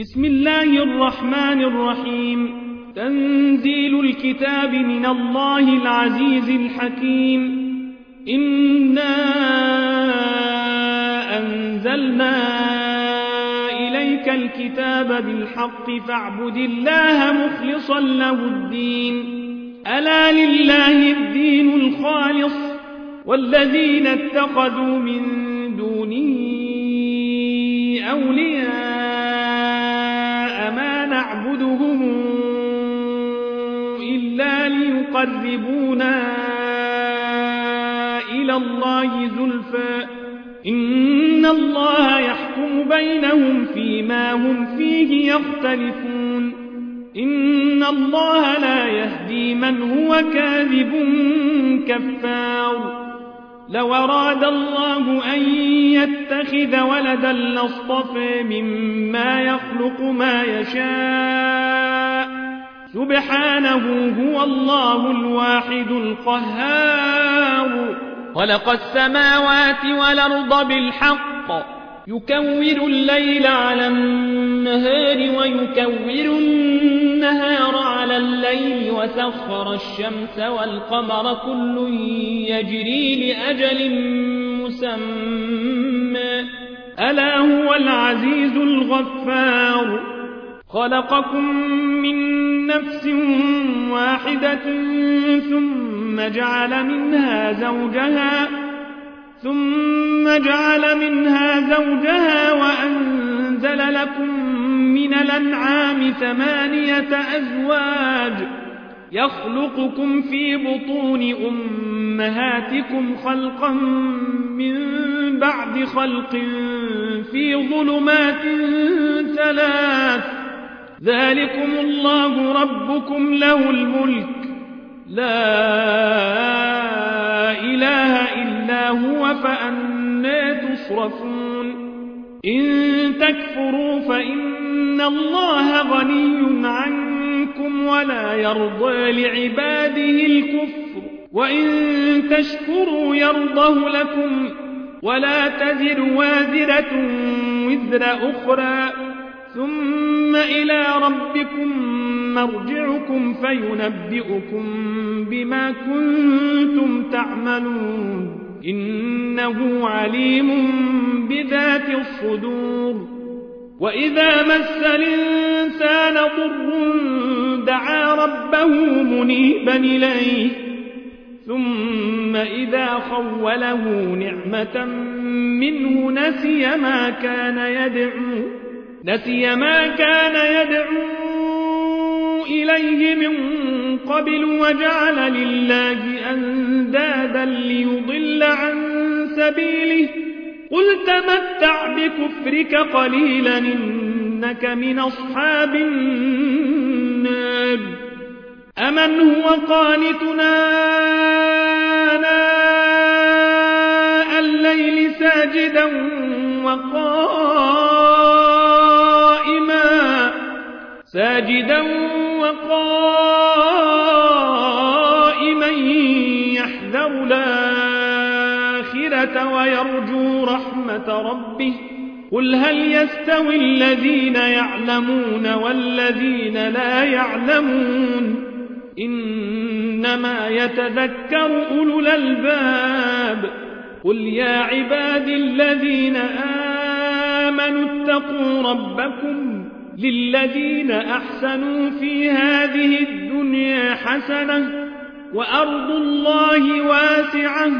بسم الله الرحمن الرحيم. تنزيل الكتاب من الله العزيز الحكيم. إنا أنزلنا إليك الكتاب بالحق فاعبد الله مخلصا له الدين. ألا لله الدين الخالص والذين اتخذوا من دونه أولياء ما نعبدهم إلا ليقربونا إلى الله زلفى إن الله يحكم بينهم فيما هم فيه يختلفون. إن الله لا يهدي من هو كاذب كفار. لو أراد الله أن يتخذ ولدا لاصطفى مما يخلق ما يشاء سبحانه هو الله الواحد القهار. خلق السماوات والأرض بالحق يكور الليل على النهار ويكور النهار على الليل وسخر الشمس والقمر كل يجري لأجل مسمى ألا هو العزيز الغفار. خلقكم من نفس واحدة ثم جعل منها زوجها وأنزل لكم من الأنعام 8 أزواج يخلقكم في بطون أمهاتكم خلقا من بعد خلق في ظلمات 3 ذلكم الله ربكم له الملك لا إله إلا هو فأنى تصرفون. إن تكفروا فإن الله غني عنكم ولا يرضى لعباده الكفر وإن تشكروا يرضه لكم ولا تزر وازرة وزر أخرى ثم إلى ربكم مرجعكم فينبئكم بما كنتم تعملون إنه عليم بذات الصدور. وإذا مس الإنسان ضر دعا ربه منيبا إليه ثم إذا خوله نعمة منه نسي ما كان يدعو إليه من قبل وجعل لله أندادا ليضل عن سبيله قل تمتع بكفرك قليلا إنك من أصحاب النار. أمن هو قانتنا آناء الليل ساجدا وقائما يحذر الآخرة ويرجو رحمة ربه قل هل يستوي الذين يعلمون والذين لا يعلمون إنما يتذكر أولو الألباب. قل يا عباد الذين آمنوا اتقوا ربكم للذين أحسنوا في هذه الدنيا حسنة وأرض الله واسعة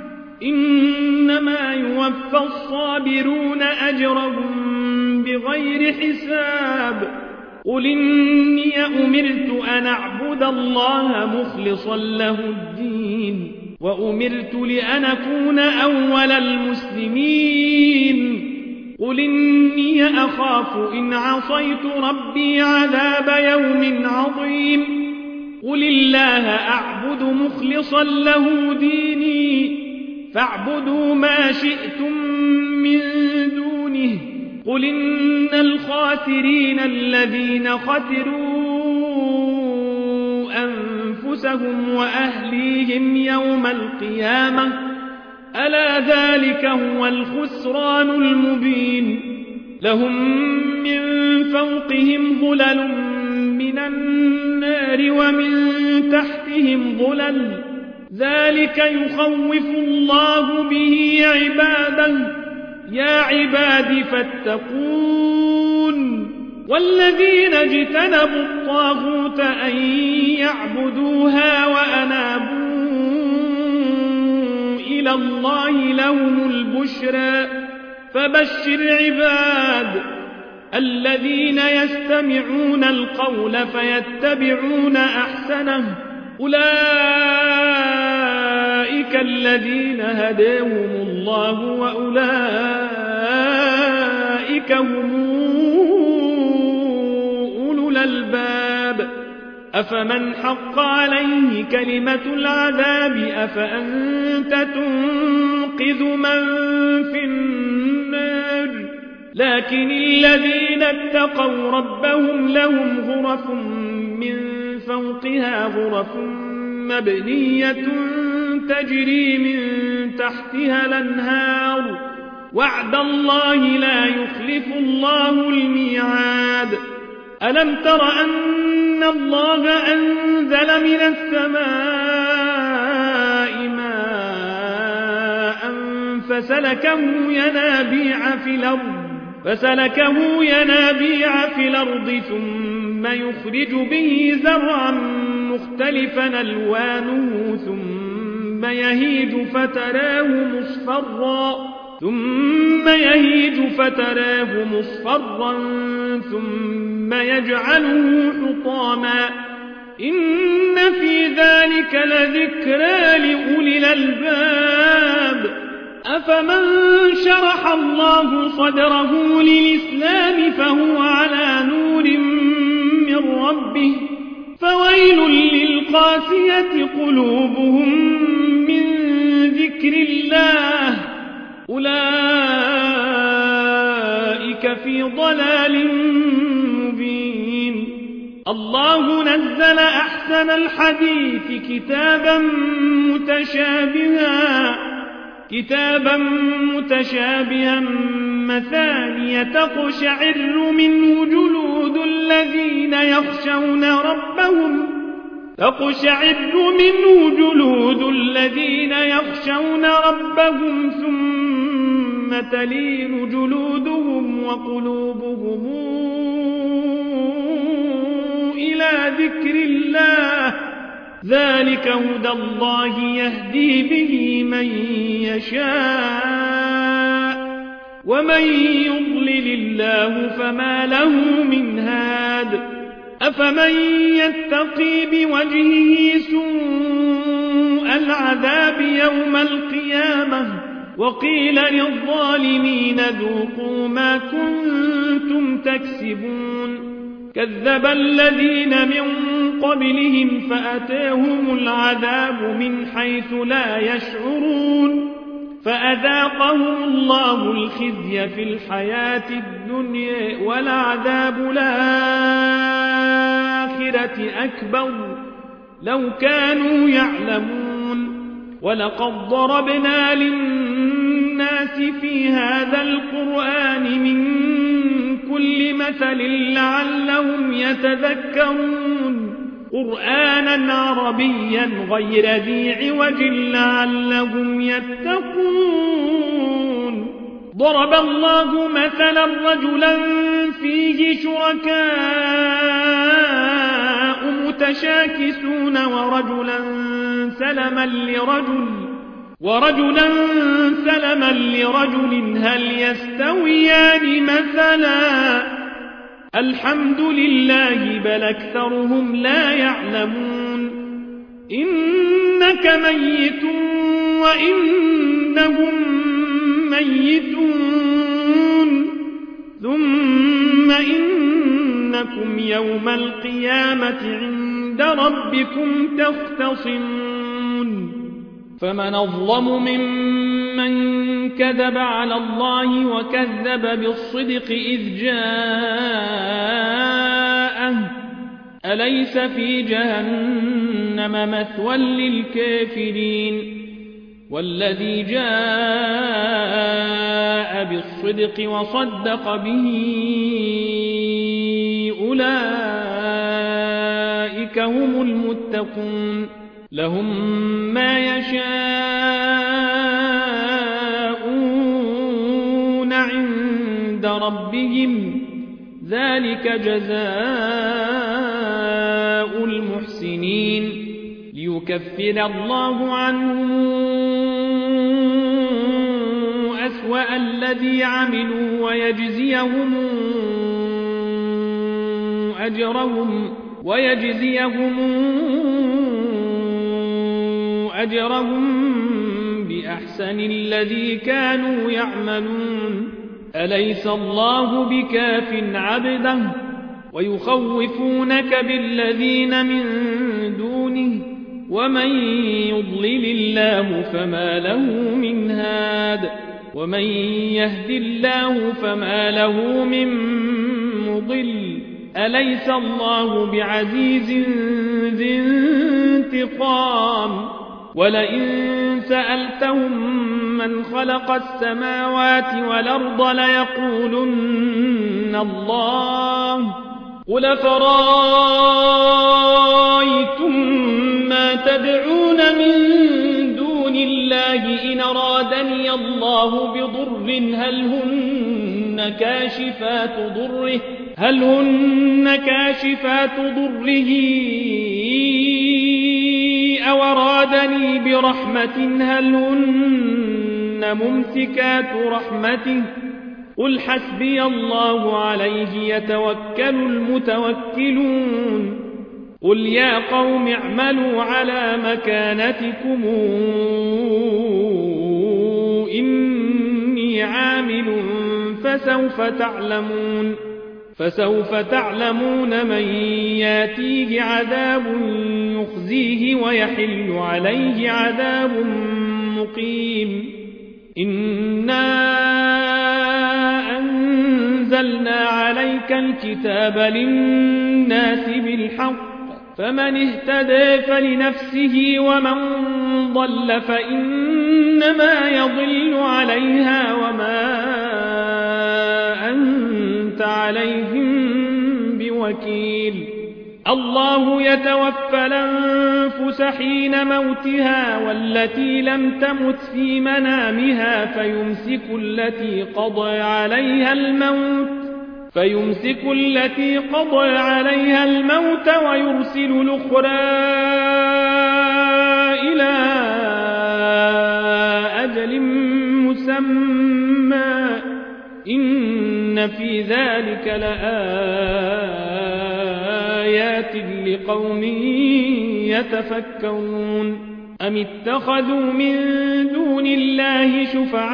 إنما يوفى الصابرون أجرهم بغير حساب. قل إني أمرت أن أعبد الله مخلصا له الدين وأمرت لأن أكون أول المسلمين. قل إني أخاف إن عصيت ربي عذاب يوم عظيم. قل الله أعبد مخلصا له ديني فاعبدوا ما شئتم من دونه. قل إن الخاسرين الذين خسروا أنفسهم وأهليهم يوم القيامة ألا ذلك هو الخسران المبين. لهم من فوقهم ظلل من النار ومن تحتهم ظلل ذلك يخوف الله به عباده يا عباد فاتقون والذين اجتنبوا الطاغوت أن يعبدوها وأنابوا إلى الله لهم البشرى فبشر عباد الذين يستمعون القول فيتبعون أحسنه أولئك الذين هداهم الله وأولئك هم أولو الألباب أفمن حق عليه كلمة العذاب أفأنت تنقذ من في النار لكن الذين اتقوا ربهم لهم غرف من فوقها غرف مبنية تجري من تحتها الأنهار وعد الله لا يخلف الله الميعاد ألم تر أن الله أنزل من السماء ماء فسلكه ينابيع في الأرض ثم يخرج به زرعا مختلفا ألوانه ثم يهيج فتراه مصفرا ثم يجعله حطاما إن في ذلك لذكرى لأولي الألباب أفمن شرح الله صدره للإسلام فهو على نور من ربه فويل للقاسية قلوبهم من ذكر الله أولئك في ضلال مبين الله نزل أحسن الحديث كتابا متشابها مثانية تقشعر منه جلود الذين يخشون ربهم ثم تلين جلودهم وقلوبهم إلى ذكر الله ذلك هدى الله يهدي به من يشاء ومن يضلل الله فما له من هاد أفمن يتقي بوجهه سوء العذاب يوم القيامة وقيل للظالمين ذوقوا ما كنتم تكسبون كذب الذين من قبلهم فأتاهم العذاب من حيث لا يشعرون فأذاقهم الله الخزي في الحياة الدنيا ولعذاب الآخرة أكبر لو كانوا يعلمون ولقد ضربنا للناس في هذا القرآن من كل مثل لعلهم يتذكرون قرآنا عربيا غير ذي عوج لعلهم يتقون ضرب الله مثلا رجلا فيه شركاء متشاكسون ورجلا سلما لرجل هل يستويان مثلا الحمد لله بل أكثرهم لا يعلمون إنك ميت وإنهم ميتون ثم إنكم يوم القيامة عند ربكم تختصمون فمن أظلم ممن كذب على الله وكذب بالصدق إذ جاءه أليس في جهنم مثوى للكافرين والذي جاء بالصدق وصدق به أولئك هم المتقون لهم ما يشاءون عند ربهم ذلك جزاء المحسنين ليكفر الله عنهم أسوأ الذي عملوا ويجزيهم أجرهم بأحسن الذي كانوا يعملون أليس الله بكاف عبده ويخوفونك بالذين من دونه ومن يضلل الله فما له من هاد ومن يهد الله فما له من مضل أليس الله بعزيز ذي انتقام ولئن سألتهم من خلق السماوات والأرض ليقولن الله قل فرأيتم ما تدعون من دون الله إن أرادني الله بضر هل هن كاشفات ضره أو أرادني برحمة هل هن ممسكات رحمته قل حسبي الله عليه يتوكل المتوكلون قل يا قوم اعملوا على مكانتكم إني عامل فسوف تعلمون من ياتيه عذاب يخزيه ويحل عليه عذاب مقيم إنا أنزلنا عليك الكتاب للناس بالحق فمن اهتدى فلنفسه ومن ضل فإنما يضل عليها وما أنت عليهم بوكيل الله يتوفى الأنفس حين موتها والتي لم تمت في منامها فيمسك التي قضى عليها الموت ويرسل الأخرى إلى أجل مسمى إن في ذلك لآيات لقوم يتفكرون أم اتخذوا من دون الله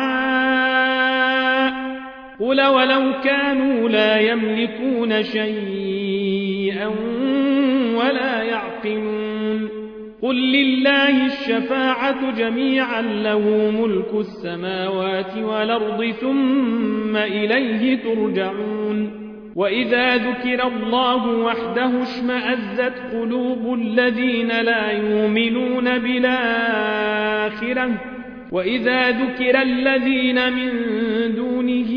شفعاء قل ولو كانوا لا يملكون شيئا ولا يعقلون قل لله الشفاعة جميعا له ملك السماوات والأرض ثم إليه ترجعون وإذا ذكر الله وحده اشمأزت قلوب الذين لا يؤمنون بالآخرة وإذا ذكر الذين من دونه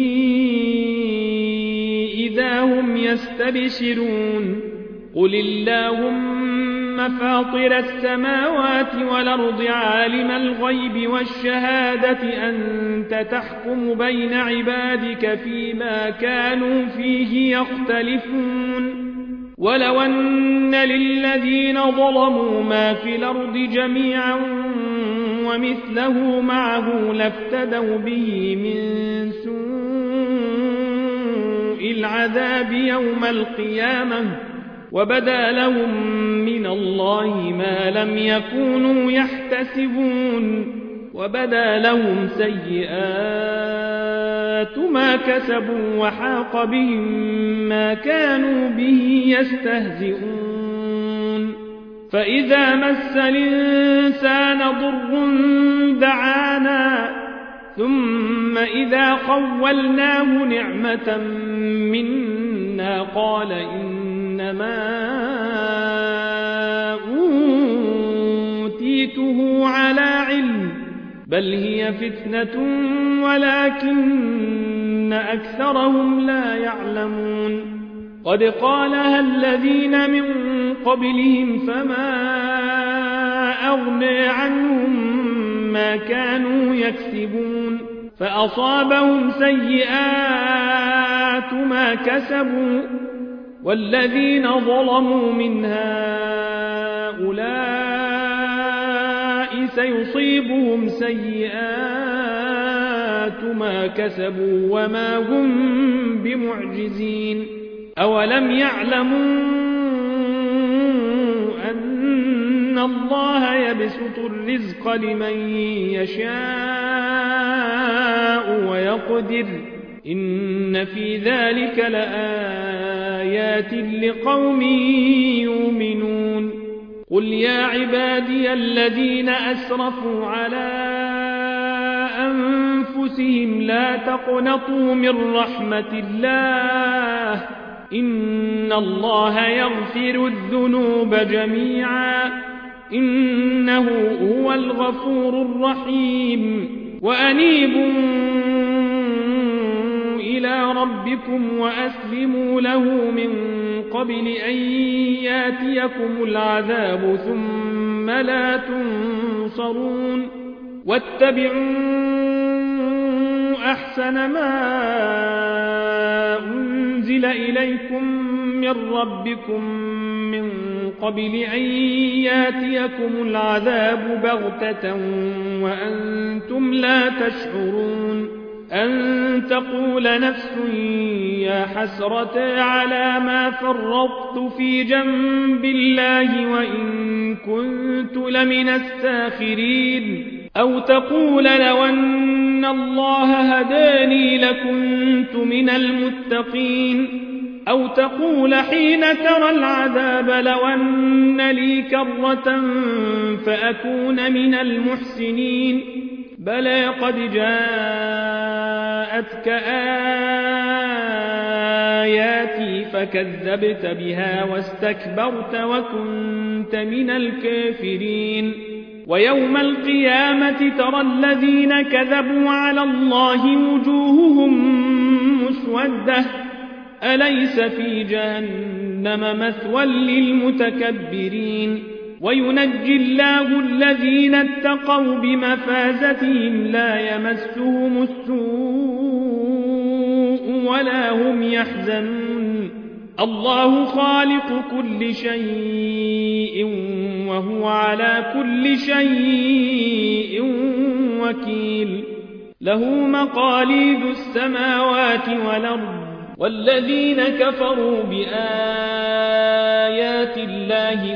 إذا هم يستبشرون قل اللهم فاطر السماوات والأرض عالم الغيب والشهادة أنت تحكم بين عبادك فيما كانوا فيه يختلفون ولو أن للذين ظلموا ما في الأرض جميعا ومثله معه لافتدوا به من سوء العذاب يوم القيامة وبدا لهم من الله ما لم يكونوا يحتسبون وبدا لهم سيئات ما كسبوا وحاق بهم ما كانوا به يستهزئون فإذا مس الإنسان ضر دعانا ثم إذا خولناه نعمة منا قال إنما أوتيته على علم بل هي فتنة ولكن أكثرهم لا يعلمون قد قالها الذين من قبلهم فما أغنى عنهم ما كانوا يكسبون فأصابهم سيئات ما كسبوا والذين ظلموا من هؤلاء سيصيبهم سيئات ما كسبوا وما هم بمعجزين أولم يعلموا أن الله يبسط الرزق لمن يشاء ويقدر إن في ذلك لآيات لقوم يؤمنون قل يا عبادي الذين أسرفوا على أنفسهم لا تقنطوا من رحمة الله إن الله يغفر الذنوب جميعا إنه هو الغفور الرحيم وأنيبوا إلى ربكم وأسلموا له من قبل أن ياتيكم العذاب ثم لا تنصرون واتبعوا أحسن ما أنزل إليكم من ربكم من قبل أن ياتيكم العذاب بغتة وأنتم لا تشعرون أن تقول نفس يا حسرة على ما فرطت في جنب الله وإن كنت لمن الساخرين أو تقول لو أن الله هداني لكنت من المتقين أو تقول حين ترى العذاب لو أن لي كرة فأكون من المحسنين بلى قد جاءتك آياتي فكذبت بها واستكبرت وكنت من الكافرين ويوم القيامة ترى الذين كذبوا على الله وجوههم مسودة أليس في جهنم مثوى للمتكبرين وينجي الله الذين اتقوا بمفازتهم لا يمسهم السوء ولا هم يحزنون الله خالق كل شيء وهو على كل شيء وكيل له مقاليد السماوات والأرض والذين كفروا بآيات الله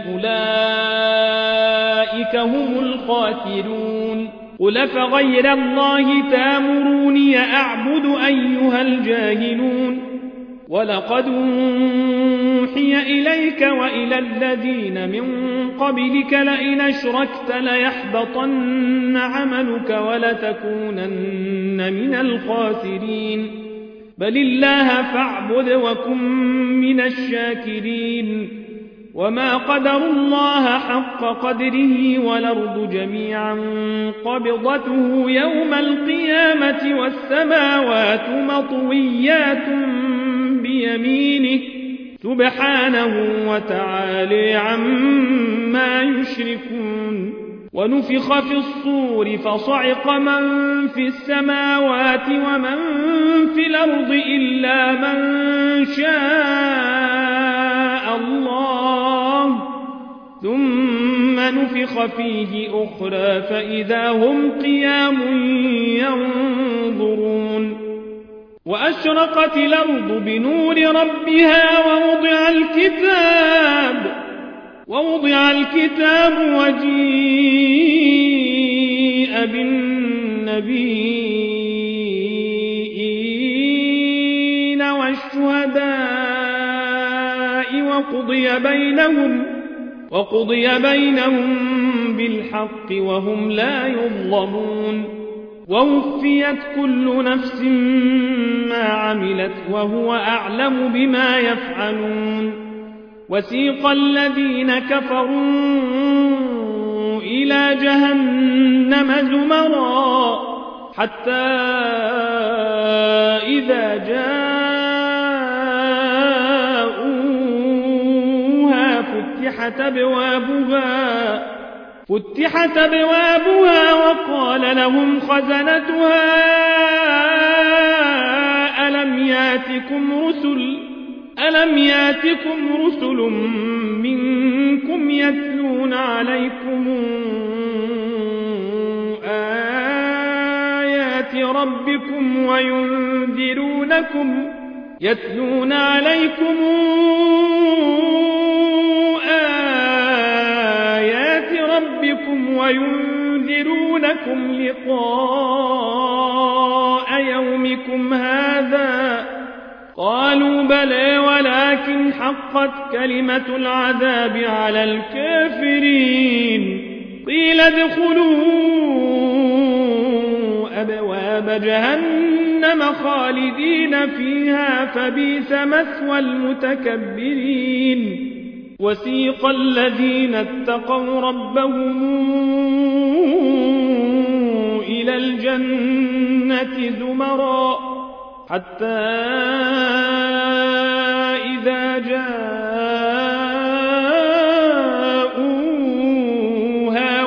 أولئك هم الخاسرون قل فغير الله تامروني أعبد أيها الجاهلون ولقد أوحي إليك وإلى الذين من قبلك لئن أشركت ليحبطن عملك ولتكونن من الخاسرين بل الله فاعبد وكن من الشاكرين وما قدروا الله حق قدره والأرض جميعا قبضته يوم القيامة والسماوات مطويات بيمينه سبحانه وتعالى عما يشركون ونفخ في الصور فصعق من في السماوات ومن في الأرض إلا من شاء الله ثم نفخ فيه أخرى فإذا هم قيام ينظرون وأشرقت الأرض بنور ربها ووضع الكتاب وجيء بالنبيين والشهداء وقضي بينهم بالحق وهم لا يظلمون ووفيت كل نفس ما عملت وهو أعلم بما يفعلون وسيق الذين كفروا إلى جهنم زمرا حتى إذا جاءوها فتحت أبوابها وقال لهم خزنتها ألم ياتكم رسل منكم يتلون عليكم آيات ربكم وينذرونكم لقاء يومكم هذا؟ قالوا بلى ولكن حقت كلمة العذاب على الكافرين. قيل ادخلوا أبواب جهنم خالدين فيها فبئس مثوى المتكبرين. وسيق الذين اتقوا ربهم إلى الجنة زمرا حتى إذا جاءوها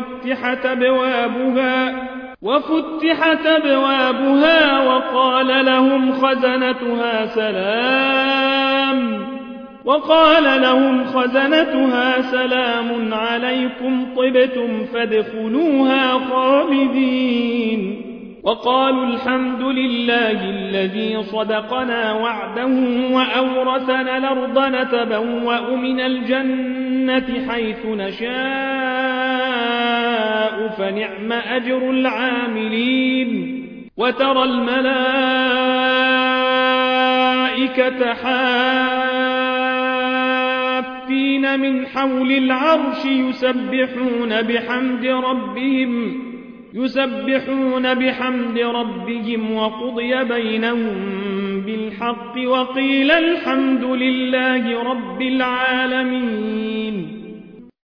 وفتحت أبوابها وقال لهم خزنتها سلام عليكم طبتم فادخلوها خالدين. وقالوا الحمد لله الذي صدقنا وعده وأورثنا الأرض نتبوأ من الجنة حيث نشاء فنعم أجر العاملين. وترى الملائكة حافين من حول العرش يسبحون بحمد ربهم وقضي بينهم بالحق وقيل الحمد لله رب العالمين.